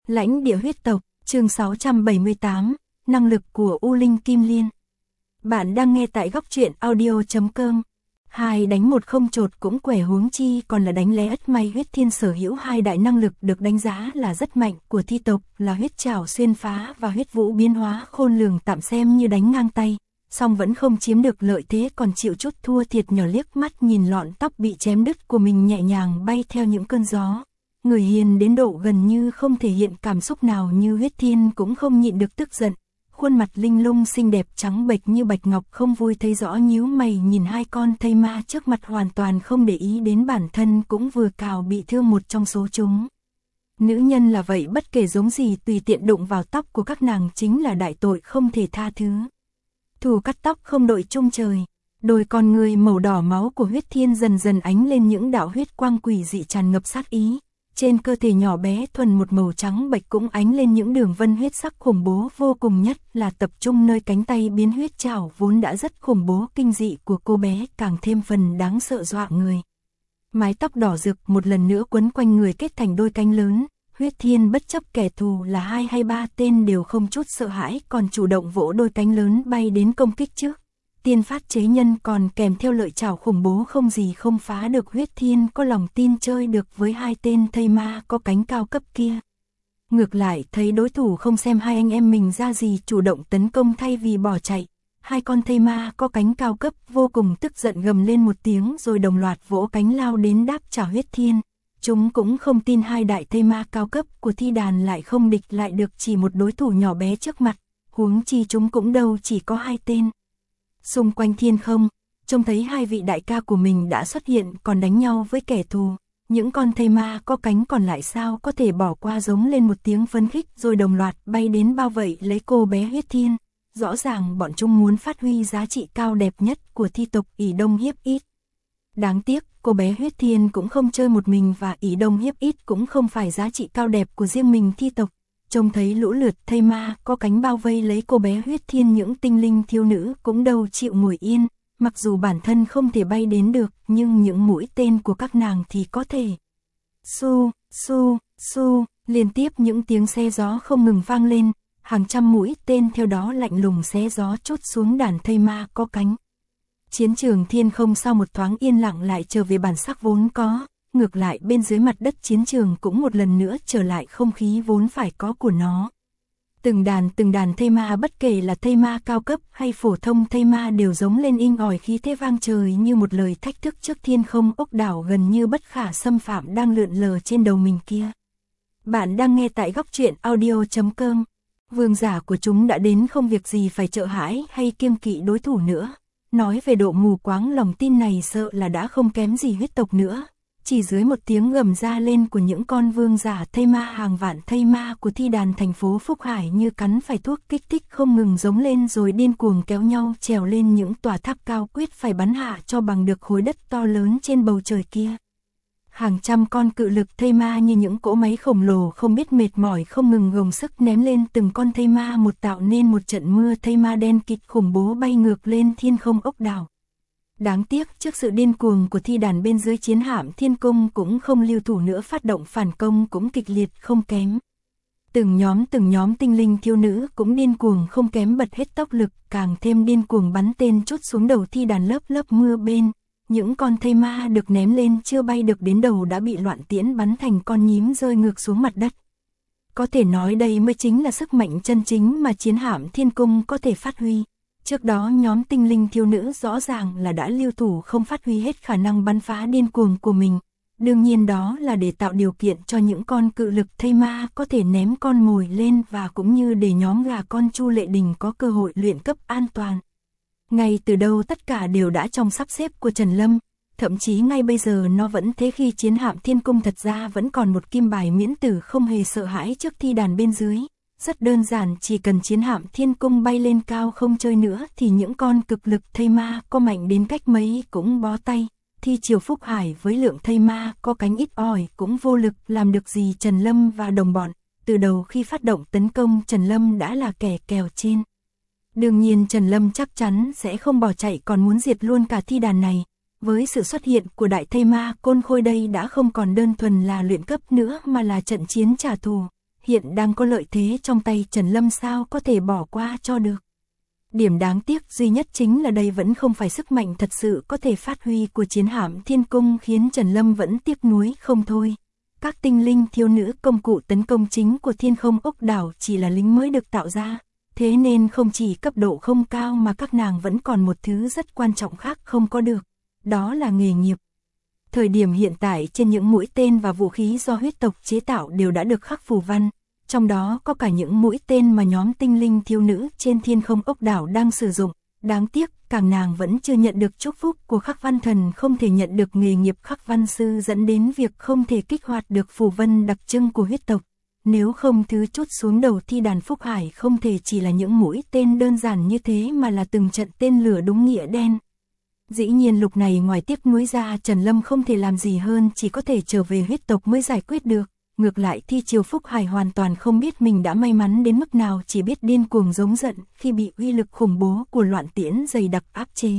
Lãnh địa huyết tộc, chương 678, năng lực của U Linh Kim Liên. Bạn đang nghe tại góc truyện audio.com. 2 đánh 1 không chột cũng quẻ, huống chi còn là đánh lé ất may. Huyết Thiên sở hữu 2 đại năng lực được đánh giá là rất mạnh của thi tộc, là huyết trảo xuyên phá và huyết vũ biến hóa khôn lường, tạm xem như đánh ngang tay, song vẫn không chiếm được lợi thế, còn chịu chút thua thiệt nhỏ. Liếc mắt nhìn lọn tóc bị chém đứt của mình nhẹ nhàng bay theo những cơn gió. Người hiền đến độ gần như không thể hiện cảm xúc nào như Huyết Thiên cũng không nhịn được tức giận. Khuôn mặt linh lung xinh đẹp trắng bệch như bạch ngọc, không vui thấy rõ, nhíu mày nhìn 2 con thây ma trước mặt, hoàn toàn không để ý đến bản thân cũng vừa cào bị thương một trong số chúng. Nữ nhân là vậy, bất kể giống gì, tùy tiện đụng vào tóc của các nàng chính là đại tội không thể tha thứ. Thủ cắt tóc không đội chung trời. Đôi con người màu đỏ máu của Huyết Thiên dần dần ánh lên những đạo huyết quang quỷ dị tràn ngập sát ý. Trên cơ thể nhỏ bé thuần một màu trắng bệch cũng ánh lên những đường vân huyết sắc khủng bố vô cùng, nhất là tập trung nơi cánh tay biến huyết trảo vốn đã rất khủng bố kinh dị của cô bé, càng thêm phần đáng sợ dọa người. Mái tóc đỏ rực một lần nữa quấn quanh người kết thành đôi cánh lớn. Huyết Thiên bất chấp kẻ thù là 2 hay 3 tên đều không chút sợ hãi, còn chủ động vỗ đôi cánh lớn bay đến công kích trước. Tiên phát chế nhân còn kèm theo lợi trảo khủng bố không gì không phá được. Huyết Thiên có lòng tin chơi được với 2 tên thây ma có cánh cao cấp kia. Ngược lại thấy đối thủ không xem 2 anh em mình ra gì, chủ động tấn công thay vì bỏ chạy. 2 con thây ma có cánh cao cấp vô cùng tức giận, gầm lên một tiếng rồi đồng loạt vỗ cánh lao đến đáp trả Huyết Thiên. Chúng cũng không tin 2 đại thây ma cao cấp của thi đàn lại không địch lại được chỉ một đối thủ nhỏ bé trước mặt, huống chi chúng cũng đâu chỉ có 2 tên. Xung quanh thiên không, trông thấy 2 vị đại ca của mình đã xuất hiện còn đánh nhau với kẻ thù. Những con thây ma có cánh còn lại sao có thể bỏ qua, giống lên một tiếng phấn khích rồi đồng loạt bay đến bao vây lấy cô bé Huyết Thiên. Rõ ràng bọn chúng muốn phát huy giá trị cao đẹp nhất của thi tộc ỷ đông hiếp ít. Đáng tiếc, cô bé Huyết Thiên cũng không chơi một mình, và ỷ đông hiếp ít cũng không phải giá trị cao đẹp của riêng mình thi tộc. Trông thấy lũ lượt thây ma có cánh bao vây lấy cô bé Huyết Thiên, những tinh linh thiếu nữ cũng đâu chịu ngồi yên, mặc dù bản thân không thể bay đến được, nhưng những mũi tên của các nàng thì có thể. Su, su, su, liên tiếp những tiếng xé gió không ngừng vang lên, hàng trăm mũi tên theo đó lạnh lùng xé gió trút xuống đàn thây ma có cánh. Chiến trường thiên không sau một thoáng yên lặng lại trở về bản sắc vốn có. Ngược lại bên dưới mặt đất chiến trường cũng một lần nữa trở lại không khí vốn phải có của nó. Từng đàn thây ma, bất kể là thây ma cao cấp hay phổ thông thây ma, đều giống lên inh ỏi, khí thế vang trời như một lời thách thức trước thiên không ốc đảo gần như bất khả xâm phạm đang lượn lờ trên đầu mình kia. Bạn đang nghe tại góc truyện audio.com. Vương giả của chúng đã đến, không việc gì phải sợ hãi hay kiêng kỵ đối thủ nữa. Nói về độ mù quáng lòng tin này sợ là đã không kém gì huyết tộc nữa. Chỉ dưới một tiếng gầm ra lên của những con vương giả thây ma, hàng vạn thây ma của thi đàn thành phố Phúc Hải như cắn phải thuốc kích thích không ngừng giống lên rồi điên cuồng kéo nhau trèo lên những tòa tháp cao, quyết phải bắn hạ cho bằng được khối đất to lớn trên bầu trời kia. Hàng trăm con cự lực thây ma như những cỗ máy khổng lồ không biết mệt mỏi không ngừng gồng sức ném lên từng con thây ma một, tạo nên một trận mưa thây ma đen kịt khủng bố bay ngược lên thiên không ốc đảo. Đáng tiếc trước sự điên cuồng của thi đàn, bên dưới chiến hạm thiên cung cũng không lưu thủ nữa, phát động phản công cũng kịch liệt không kém. Từng nhóm tinh linh thiếu nữ cũng điên cuồng không kém, bật hết tốc lực, càng thêm điên cuồng bắn tên trút xuống đầu thi đàn lớp lớp mưa bên. Những con thây ma được ném lên chưa bay được đến đầu đã bị loạn tiễn bắn thành con nhím rơi ngược xuống mặt đất. Có thể nói đây mới chính là sức mạnh chân chính mà chiến hạm thiên cung có thể phát huy. Trước đó nhóm tinh linh thiếu nữ rõ ràng là đã lưu thủ, không phát huy hết khả năng bắn phá điên cuồng của mình. Đương nhiên đó là để tạo điều kiện cho những con cự lực thây ma có thể ném con mồi lên, và cũng như để nhóm gà con Chu Lệ Đình có cơ hội luyện cấp an toàn. Ngay từ đầu tất cả đều đã trong sắp xếp của Trần Lâm, thậm chí ngay bây giờ nó vẫn thế, khi chiến hạm thiên cung thật ra vẫn còn một kim bài miễn tử, không hề sợ hãi trước thi đàn bên dưới. Rất đơn giản, chỉ cần chiến hạm thiên cung bay lên cao không chơi nữa thì những con cực lực thây ma có mạnh đến cách mấy cũng bó tay. Thi triều Phúc Hải với lượng thây ma có cánh ít ỏi cũng vô lực làm được gì Trần Lâm và đồng bọn. Từ đầu khi phát động tấn công, Trần Lâm đã là kẻ kèo trên. Đương nhiên Trần Lâm chắc chắn sẽ không bỏ chạy, còn muốn diệt luôn cả thi đàn này. Với sự xuất hiện của đại thây ma Côn Khôi, đây đã không còn đơn thuần là luyện cấp nữa mà là trận chiến trả thù. hiện đang có lợi thế trong tay Trần Lâm sao có thể bỏ qua cho được. Điểm đáng tiếc duy nhất chính là đây vẫn không phải sức mạnh thật sự có thể phát huy của chiến hạm thiên cung khiến Trần Lâm vẫn tiếc nuối không thôi. Các tinh linh thiếu nữ công cụ tấn công chính của thiên không ốc đảo chỉ là lính mới được tạo ra, thế nên không chỉ cấp độ không cao mà các nàng vẫn còn một thứ rất quan trọng khác không có được, đó là nghề nghiệp. Thời điểm hiện tại trên những mũi tên và vũ khí do huyết tộc chế tạo đều đã được khắc phù văn, trong đó có cả những mũi tên mà nhóm tinh linh thiếu nữ trên thiên không ốc đảo đang sử dụng. Đáng tiếc, các nàng vẫn chưa nhận được chúc phúc của khắc văn thần, không thể nhận được nghề nghiệp khắc văn sư dẫn đến việc không thể kích hoạt được phù văn đặc trưng của huyết tộc. Nếu không thứ trút xuống đầu thi đàn Phúc Hải không thể chỉ là những mũi tên đơn giản như thế mà là từng trận tên lửa đúng nghĩa đen. Dĩ nhiên lúc này ngoài tiếc nuối ra Trần Lâm không thể làm gì hơn, chỉ có thể trở về huyết tộc mới giải quyết được. Ngược lại thi triều Phúc Hải hoàn toàn không biết mình đã may mắn đến mức nào, chỉ biết điên cuồng giống giận khi bị uy lực khủng bố của loạn tiễn dày đặc áp chế.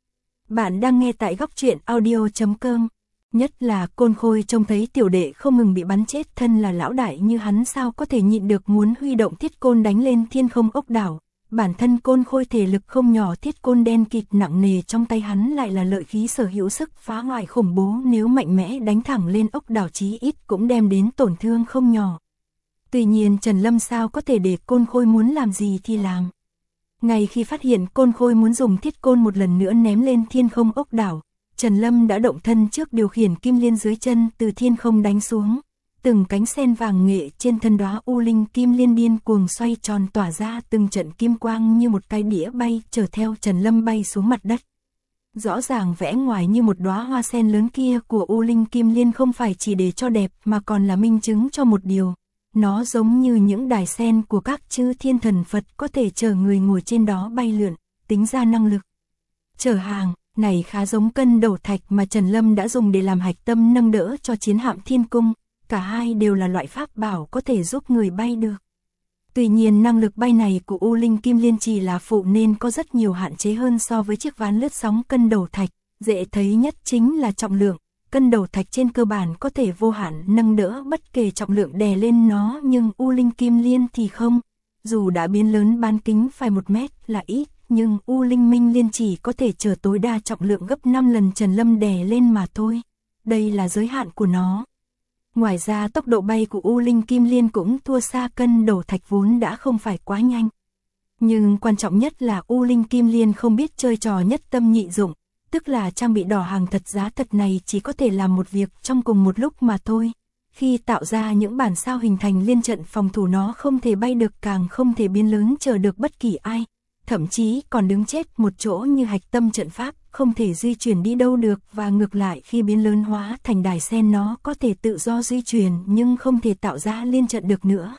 Bạn đang nghe tại góc truyện audio.com. Nhất là Côn Khôi trông thấy tiểu đệ không ngừng bị bắn chết, thân là lão đại như hắn sao có thể nhịn được, muốn huy động thiết côn đánh lên thiên không ốc đảo. Bản thân Côn Khôi thể lực không nhỏ, thiết côn đen kịt nặng nề trong tay hắn lại là lợi khí sở hữu sức phá hoại khủng bố, nếu mạnh mẽ đánh thẳng lên ốc đảo chí ít cũng đem đến tổn thương không nhỏ. Tuy nhiên Trần Lâm sao có thể để Côn Khôi muốn làm gì thì làm. Ngay khi phát hiện Côn Khôi muốn dùng thiết côn một lần nữa ném lên thiên không ốc đảo, Trần Lâm đã động thân trước điều khiển kim liên dưới chân từ thiên không đánh xuống. Từng cánh sen vàng nghệ trên thân đóa u linh kim liên điên cuồng xoay tròn tỏa ra từng trận kim quang như một cái đĩa bay chở theo Trần Lâm bay xuống mặt đất. Rõ ràng vẽ ngoài như một đóa hoa sen lớn kia của u linh kim liên không phải chỉ để cho đẹp mà còn là minh chứng cho một điều. Nó giống như những đài sen của các chư thiên thần Phật, có thể chở người ngồi trên đó bay lượn, tính ra năng lực chở hàng này khá giống cân đầu thạch mà Trần Lâm đã dùng để làm hạch tâm nâng đỡ cho chiến hạm thiên cung. Cả hai đều là loại pháp bảo có thể giúp người bay được. Tuy nhiên năng lực bay này của U Linh Kim Liên chỉ là phụ nên có rất nhiều hạn chế hơn so với chiếc ván lướt sóng cân đầu thạch. Dễ thấy nhất chính là trọng lượng. Cân đầu thạch trên cơ bản có thể vô hạn nâng đỡ bất kể trọng lượng đè lên nó, nhưng U Linh Kim Liên thì không. Dù đã biến lớn bán kính phải 1 mét là ít, nhưng U Linh Minh Liên chỉ có thể chở tối đa trọng lượng gấp 5 lần Trần Lâm đè lên mà thôi. Đây là giới hạn của nó. Ngoài ra tốc độ bay của U Linh Kim Liên cũng thua xa cân đầu thạch vốn đã không phải quá nhanh. Nhưng quan trọng nhất là U Linh Kim Liên không biết chơi trò nhất tâm nhị dụng, tức là trang bị đỏ hàng thật giá thật này chỉ có thể làm một việc trong cùng một lúc mà thôi. Khi tạo ra những bản sao hình thành liên trận phòng thủ, nó không thể bay được, càng không thể biến lớn chờ được bất kỳ ai. Thậm chí còn đứng chết một chỗ như hạch tâm trận pháp, không thể di chuyển đi đâu được, và ngược lại khi biến lớn hóa thành đài sen nó có thể tự do di chuyển nhưng không thể tạo ra liên trận được nữa.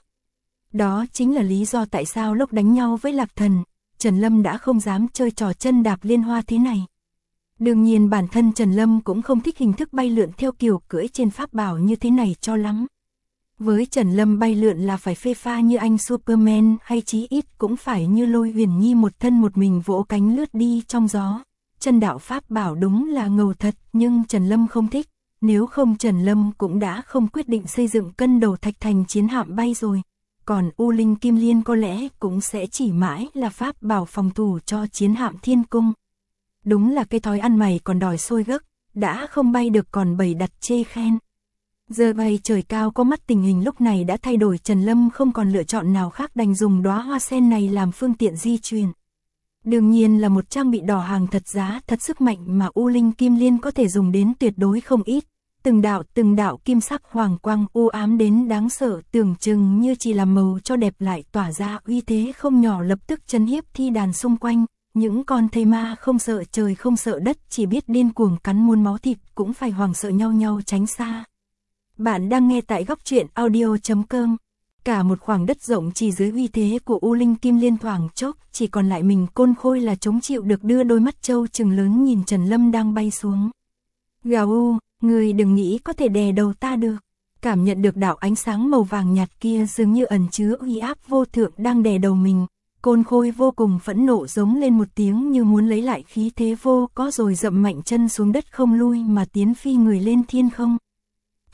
Đó chính là lý do tại sao lúc đánh nhau với Lạc Thần, Trần Lâm đã không dám chơi trò chân đạp liên hoa thế này. Đương nhiên bản thân Trần Lâm cũng không thích hình thức bay lượn theo kiểu cưỡi trên pháp bảo như thế này cho lắm. Với Trần Lâm bay lượn là phải phê pha như anh Superman, hay chí ít cũng phải như Lôi Huyền Nhi một thân một mình vỗ cánh lướt đi trong gió. Chân đạo pháp bảo đúng là ngầu thật, nhưng Trần Lâm không thích. Nếu không Trần Lâm cũng đã không quyết định xây dựng cân đầu thạch thành chiến hạm bay rồi. Còn U Linh Kim Liên có lẽ cũng sẽ chỉ mãi là pháp bảo phòng thủ cho chiến hạm thiên cung. Đúng là cái thói ăn mày còn đòi sôi gấc, đã không bay được còn bày đặt chê khen. Giờ bay trời cao có mắt, tình hình lúc này đã thay đổi, Trần Lâm không còn lựa chọn nào khác đành dùng đóa hoa sen này làm phương tiện di chuyển. Đương nhiên là một trang bị đỏ hàng thật giá thật, sức mạnh mà U Linh Kim Liên có thể dùng đến tuyệt đối không ít. Từng đạo kim sắc hoàng quang u ám đến đáng sợ, tưởng chừng như chỉ làm màu cho đẹp lại tỏa ra uy thế không nhỏ, lập tức chấn hiếp thi đàn xung quanh. Những con thây ma không sợ trời không sợ đất, chỉ biết điên cuồng cắn muôn máu thịt cũng phải hoảng sợ nhau tránh xa. Bạn đang nghe tại góc truyện audio.com. Cả một khoảng đất rộng chỉ dưới uy thế của U Linh Kim Liên thoảng chốc chỉ còn lại mình Côn Khôi là chống chịu được, đưa đôi mắt trâu trừng lớn nhìn Trần Lâm đang bay xuống. Gào u, người đừng nghĩ có thể đè đầu ta được. Cảm nhận được đạo ánh sáng màu vàng nhạt kia dường như ẩn chứa uy áp vô thượng đang đè đầu mình. Côn Khôi vô cùng phẫn nộ giống lên một tiếng như muốn lấy lại khí thế vô có, rồi dậm mạnh chân xuống đất không lui mà tiến phi người lên thiên không.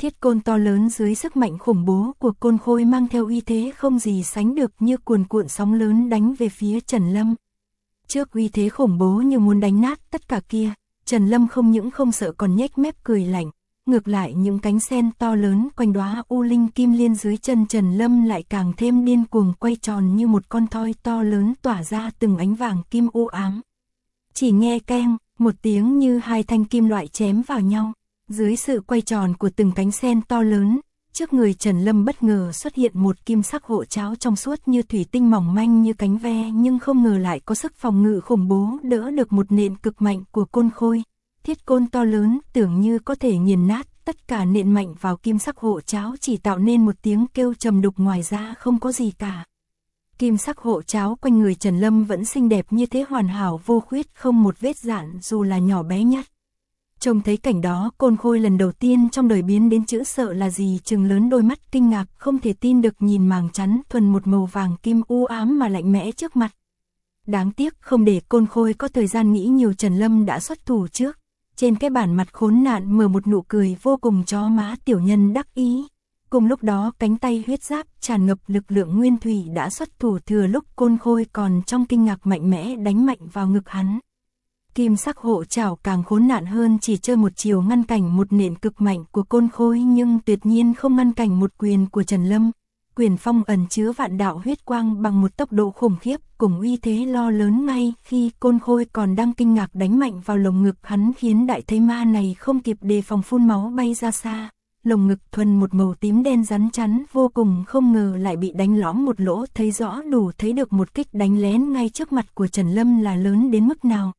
Thiết côn to lớn dưới sức mạnh khủng bố của côn khôi mang theo uy thế không gì sánh được như cuồn cuộn sóng lớn đánh về phía Trần Lâm. Trước uy thế khủng bố như muốn đánh nát tất cả kia, Trần Lâm không những không sợ còn nhếch mép cười lạnh, ngược lại những cánh sen to lớn quanh đóa U Linh Kim Liên dưới chân Trần Lâm lại càng thêm điên cuồng quay tròn như một con thoi to lớn tỏa ra từng ánh vàng kim u ám. Chỉ nghe keng, một tiếng như hai thanh kim loại chém vào nhau, dưới sự quay tròn của từng cánh sen to lớn, trước người Trần Lâm bất ngờ xuất hiện một kim sắc hộ cháo trong suốt như thủy tinh mỏng manh như cánh ve, nhưng không ngờ lại có sức phòng ngự khủng bố đỡ được một nện cực mạnh của côn khôi. Thiết côn to lớn tưởng như có thể nghiền nát tất cả nện mạnh vào kim sắc hộ cháo, chỉ tạo nên một tiếng kêu trầm đục, ngoài ra không có gì cả. Kim sắc hộ cháo quanh người Trần Lâm vẫn xinh đẹp như thế, hoàn hảo vô khuyết, không một vết rạn dù là nhỏ bé nhất. Trông thấy cảnh đó, côn khôi lần đầu tiên trong đời biến đến chữ sợ là gì, trừng lớn đôi mắt kinh ngạc không thể tin được nhìn màng chắn thuần một màu vàng kim u ám mà lạnh mẽ trước mặt. Đáng tiếc không để côn khôi có thời gian nghĩ nhiều, Trần Lâm đã xuất thủ trước. Trên cái bản mặt khốn nạn mở một nụ cười vô cùng chó má tiểu nhân đắc ý. Cùng lúc đó cánh tay huyết giáp tràn ngập lực lượng nguyên thủy đã xuất thủ, thừa lúc côn khôi còn trong kinh ngạc mạnh mẽ đánh mạnh vào ngực hắn. Kim sắc hộ chảo càng khốn nạn hơn, chỉ chơi một chiều ngăn cảnh một nện cực mạnh của côn khôi, nhưng tuyệt nhiên không ngăn cảnh một quyền của Trần Lâm. Quyền phong ẩn chứa vạn đạo huyết quang bằng một tốc độ khủng khiếp cùng uy thế lo lớn, ngay khi côn khôi còn đang kinh ngạc đánh mạnh vào lồng ngực hắn, khiến đại thây ma này không kịp đề phòng phun máu bay ra xa. Lồng ngực thuần một màu tím đen rắn chắn vô cùng, không ngờ lại bị đánh lõm một lỗ, thấy rõ đủ thấy được một kích đánh lén ngay trước mặt của Trần Lâm là lớn đến mức nào.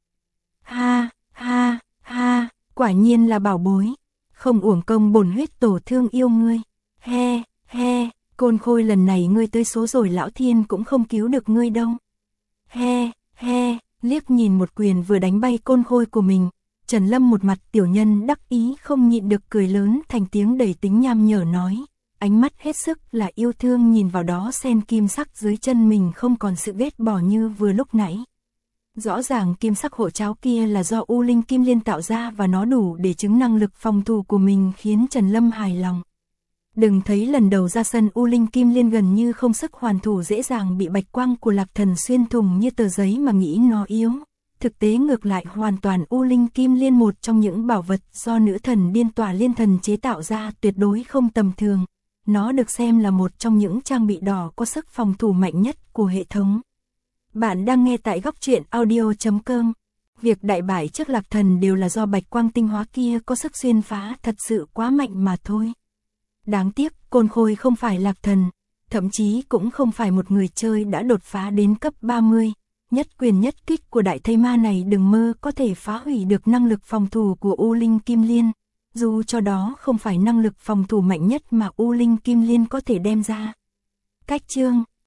Ha, ha, ha, quả nhiên là bảo bối, không uổng công bổn huyết tổ thương yêu ngươi. He, he, côn khôi lần này ngươi tới số rồi, lão thiên cũng không cứu được ngươi đâu. He, he, liếc nhìn một quyền vừa đánh bay côn khôi của mình, Trần Lâm một mặt tiểu nhân đắc ý không nhịn được cười lớn thành tiếng đầy tính nham nhở nói, ánh mắt hết sức là yêu thương nhìn vào đó sen kim sắc dưới chân mình, không còn sự ghét bỏ như vừa lúc nãy. Rõ ràng kim sắc hộ cháo kia là do U Linh Kim Liên tạo ra và nó đủ để chứng năng lực phòng thủ của mình, khiến Trần Lâm hài lòng. Đừng thấy lần đầu ra sân U Linh Kim Liên gần như không sức hoàn thủ, dễ dàng bị bạch quang của Lạc Thần xuyên thủng như tờ giấy mà nghĩ nó yếu. Thực tế ngược lại hoàn toàn, U Linh Kim Liên một trong những bảo vật do nữ thần Điên Tỏa Liên Thần chế tạo ra, tuyệt đối không tầm thường. Nó được xem là một trong những trang bị đỏ có sức phòng thủ mạnh nhất của hệ thống. Bạn đang nghe tại góc truyện audio.com. Việc đại bại trước Lạc Thần đều là do bạch quang tinh hóa kia có sức xuyên phá thật sự quá mạnh mà thôi. Đáng tiếc, côn khôi không phải Lạc Thần, thậm chí cũng không phải một người chơi đã đột phá đến cấp 30. Nhất quyền nhất kích của đại thây ma này đừng mơ có thể phá hủy được năng lực phòng thủ của U Linh Kim Liên, dù cho đó không phải năng lực phòng thủ mạnh nhất mà U Linh Kim Liên có thể đem ra. Cách chương